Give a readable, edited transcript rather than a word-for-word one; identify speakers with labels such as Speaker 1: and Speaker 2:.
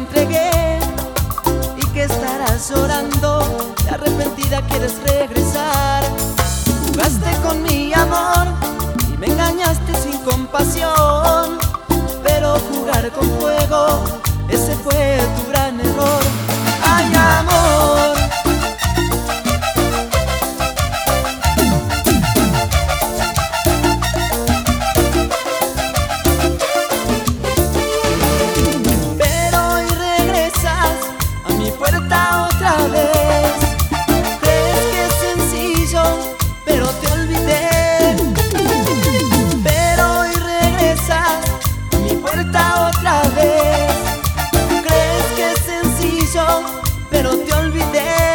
Speaker 1: entregué y que estarás llorando, de arrepentida quieres regresar. Jugaste con mi amor y me engañaste sin compasión, pero jugar con fuego, ese fue tu gran error. Ay, amor, pero hoy regresas a mi puerta otra vez. Crees que es sencillo, pero te olvidé. Pero hoy regresas a mi puerta otra vez. Crees que es sencillo, pero te olvidé.